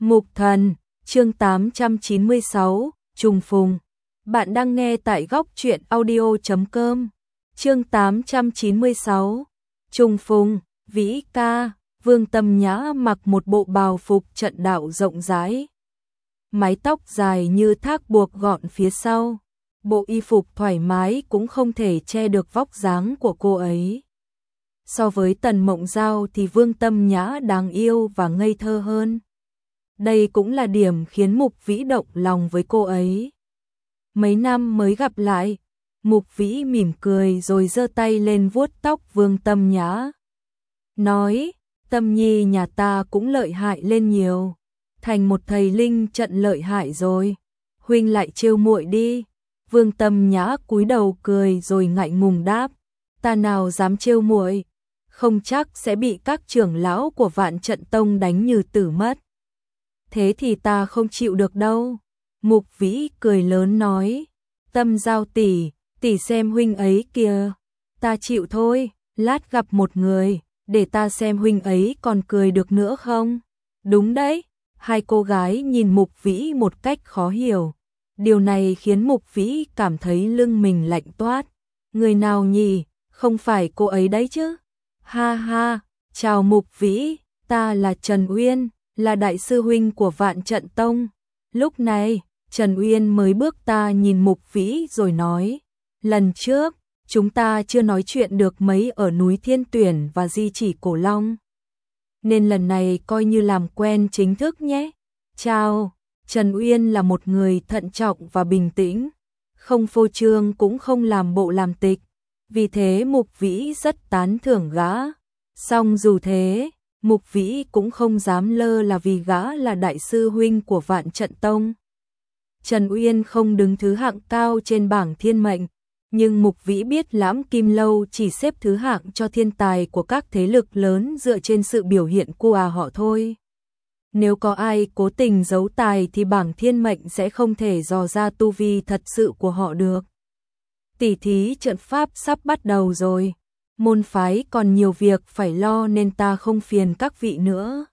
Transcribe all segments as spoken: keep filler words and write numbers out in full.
Mục Thần, chương tám trăm chín mươi sáu, trùng phùng. Bạn đang nghe tại góc truyện audio chấm com. Chương tám trăm chín mươi sáu, trùng phùng. Vĩ ca, Vương Tâm Nhã mặc một bộ bào phục trận đạo rộng rãi. Mái tóc dài như thác buộc gọn phía sau. Bộ y phục thoải mái cũng không thể che được vóc dáng của cô ấy. So với Tần Mộng Giao thì Vương Tâm Nhã đáng yêu và ngây thơ hơn. Đây cũng là điểm khiến Mục Vĩ động lòng với cô ấy. Mấy năm mới gặp lại, Mục Vĩ mỉm cười rồi giơ tay lên vuốt tóc Vương Tâm Nhã. Nói, Tâm Nhi nhà ta cũng lợi hại lên nhiều, thành một thầy linh trận lợi hại rồi. Huynh lại trêu muội đi. Vương Tâm Nhã cúi đầu cười rồi ngại ngùng đáp, ta nào dám trêu muội, không chắc sẽ bị các trưởng lão của Vạn Trận Tông đánh như tử mất. Thế thì ta không chịu được đâu. Mục Vĩ cười lớn nói, Tâm Giao tỷ, tỷ xem huynh ấy kìa. Ta chịu thôi, lát gặp một người, để ta xem huynh ấy còn cười được nữa không. Đúng đấy. Hai cô gái nhìn Mục Vĩ một cách khó hiểu. Điều này khiến Mục Vĩ cảm thấy lưng mình lạnh toát. Người nào nhỉ, không phải cô ấy đấy chứ. Ha ha, chào Mục Vĩ, ta là Trần Uyên, là đại sư huynh của Vạn Trận Tông. Lúc này, Trần Uyên mới bước ta nhìn Mục Vĩ rồi nói, lần trước, chúng ta chưa nói chuyện được mấy ở núi Thiên Tuyển và Di Chỉ Cổ Long. Nên lần này coi như làm quen chính thức nhé. Chào, Trần Uyên là một người thận trọng và bình tĩnh, không phô trương cũng không làm bộ làm tịch. Vì thế Mục Vĩ rất tán thưởng gã. Song dù thế, Mục Vĩ cũng không dám lơ là vì gã là đại sư huynh của Vạn Trận Tông. Trần Uyên không đứng thứ hạng cao trên bảng thiên mệnh, nhưng Mục Vĩ biết Lãm Kim Lâu chỉ xếp thứ hạng cho thiên tài của các thế lực lớn dựa trên sự biểu hiện của họ thôi. Nếu có ai cố tình giấu tài thì bảng thiên mệnh sẽ không thể dò ra tu vi thật sự của họ được. Tỉ thí trận pháp sắp bắt đầu rồi. Môn phái còn nhiều việc phải lo nên ta không phiền các vị nữa.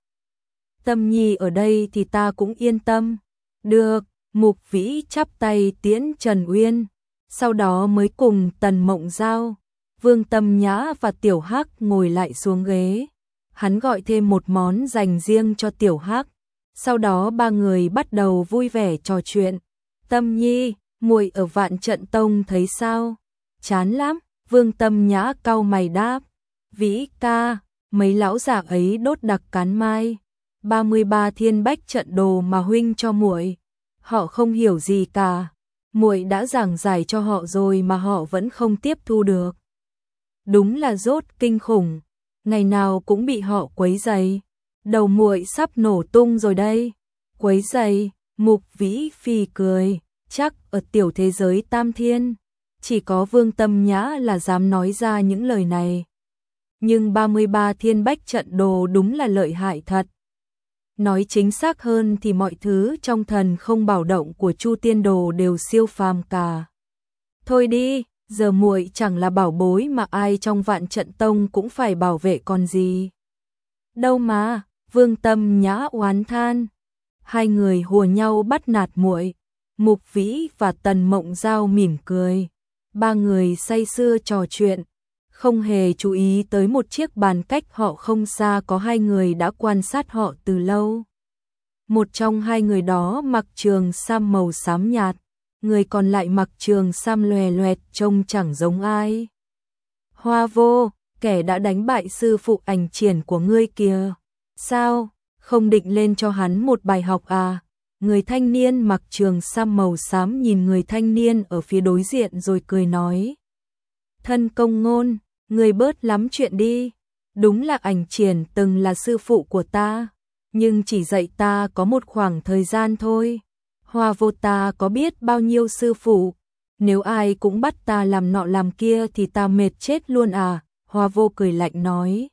Tâm Nhi ở đây thì ta cũng yên tâm. Được, Mục Vĩ chắp tay tiễn Trần Uyên, sau đó mới cùng Tần Mộng Giao, Vương Tâm Nhã và Tiểu Hắc ngồi lại xuống ghế. Hắn gọi thêm một món dành riêng cho Tiểu Hắc. Sau đó ba người bắt đầu vui vẻ trò chuyện. Tâm Nhi, muội ở Vạn Trận Tông thấy sao? Chán lắm. Vương Tâm Nhã cau mày đáp, Vĩ ca, mấy lão già ấy đốt đặc cán mai, ba mươi ba thiên bách trận đồ mà huynh cho muội, họ không hiểu gì cả. Muội đã giảng giải cho họ rồi mà họ vẫn không tiếp thu được. Đúng là dốt kinh khủng, ngày nào cũng bị họ quấy rầy. Đầu muội sắp nổ tung rồi đây. Quấy rầy? Mục Vĩ phì cười, chắc ở tiểu thế giới Tam Thiên chỉ có Vương Tâm Nhã là dám nói ra những lời này. Nhưng ba mươi ba thiên bách trận đồ đúng là lợi hại thật. Nói chính xác hơn thì mọi thứ trong thần không bảo động của Chu Tiên Đồ đều siêu phàm cả. Thôi đi, giờ muội chẳng là bảo bối mà ai trong Vạn Trận Tông cũng phải bảo vệ còn gì. Đâu mà, Vương Tâm Nhã oán than. Hai người hùa nhau bắt nạt muội. Mục Vĩ và Tần Mộng Giao mỉm cười. Ba người say sưa trò chuyện, không hề chú ý tới một chiếc bàn cách họ không xa có hai người đã quan sát họ từ lâu. Một trong hai người đó mặc trường sam màu xám nhạt, người còn lại mặc trường sam lòe loẹt trông chẳng giống ai. Hoa Vô, kẻ đã đánh bại sư phụ Ảnh Triển của ngươi kìa. Sao, không định lên cho hắn một bài học à? Người thanh niên mặc trường sam màu xám nhìn người thanh niên ở phía đối diện rồi cười nói. Thân công ngôn, người bớt lắm chuyện đi. Đúng là Ảnh Triển từng là sư phụ của ta, nhưng chỉ dạy ta có một khoảng thời gian thôi. Hoa Vô ta có biết bao nhiêu sư phụ, nếu ai cũng bắt ta làm nọ làm kia thì ta mệt chết luôn à. Hoa Vô cười lạnh nói.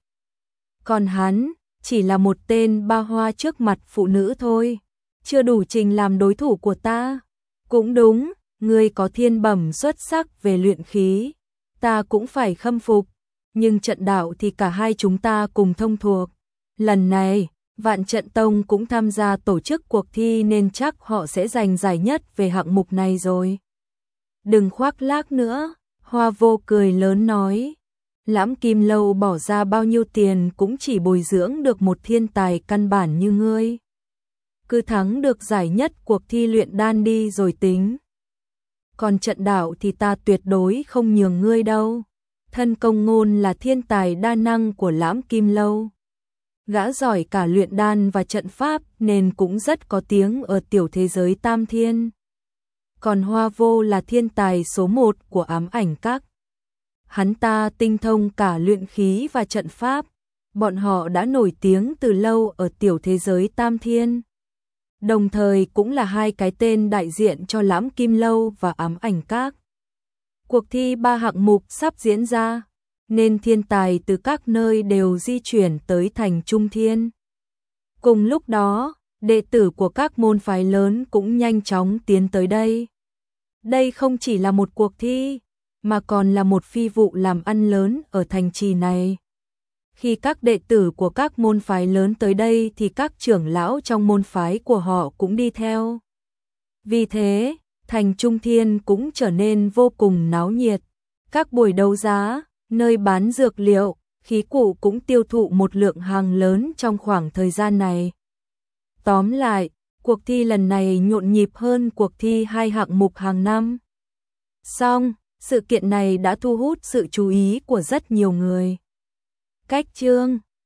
Còn hắn, chỉ là một tên ba hoa trước mặt phụ nữ thôi. Chưa đủ trình làm đối thủ của ta. Cũng đúng, ngươi có thiên bẩm xuất sắc về luyện khí, ta cũng phải khâm phục, nhưng trận đạo thì cả hai chúng ta cùng thông thuộc. Lần này, Vạn Trận Tông cũng tham gia tổ chức cuộc thi nên chắc họ sẽ giành giải nhất về hạng mục này rồi. Đừng khoác lác nữa, Hoa Vô cười lớn nói. Lãm Kim Lâu bỏ ra bao nhiêu tiền cũng chỉ bồi dưỡng được một thiên tài căn bản như ngươi. Cứ thắng được giải nhất cuộc thi luyện đan đi rồi tính. Còn trận đạo thì ta tuyệt đối không nhường ngươi đâu. Thân Công Ngôn là thiên tài đa năng của Lãm Kim Lâu. Gã giỏi cả luyện đan và trận pháp nên cũng rất có tiếng ở tiểu thế giới Tam Thiên. Còn Hoa Vô là thiên tài số một của Ám Ảnh Các. Hắn ta tinh thông cả luyện khí và trận pháp. Bọn họ đã nổi tiếng từ lâu ở tiểu thế giới Tam Thiên. Đồng thời cũng là hai cái tên đại diện cho Lãm Kim Lâu và Ám Ảnh Các. Cuộc thi ba hạng mục sắp diễn ra, nên thiên tài từ các nơi đều di chuyển tới thành Trung Thiên. Cùng lúc đó, đệ tử của các môn phái lớn cũng nhanh chóng tiến tới đây. Đây không chỉ là một cuộc thi, mà còn là một phi vụ làm ăn lớn ở thành trì này. Khi các đệ tử của các môn phái lớn tới đây thì các trưởng lão trong môn phái của họ cũng đi theo. Vì thế, thành Trung Thiên cũng trở nên vô cùng náo nhiệt. Các buổi đấu giá, nơi bán dược liệu, khí cụ cũng tiêu thụ một lượng hàng lớn trong khoảng thời gian này. Tóm lại, cuộc thi lần này nhộn nhịp hơn cuộc thi hai hạng mục hàng năm. Song, sự kiện này đã thu hút sự chú ý của rất nhiều người. Cách chương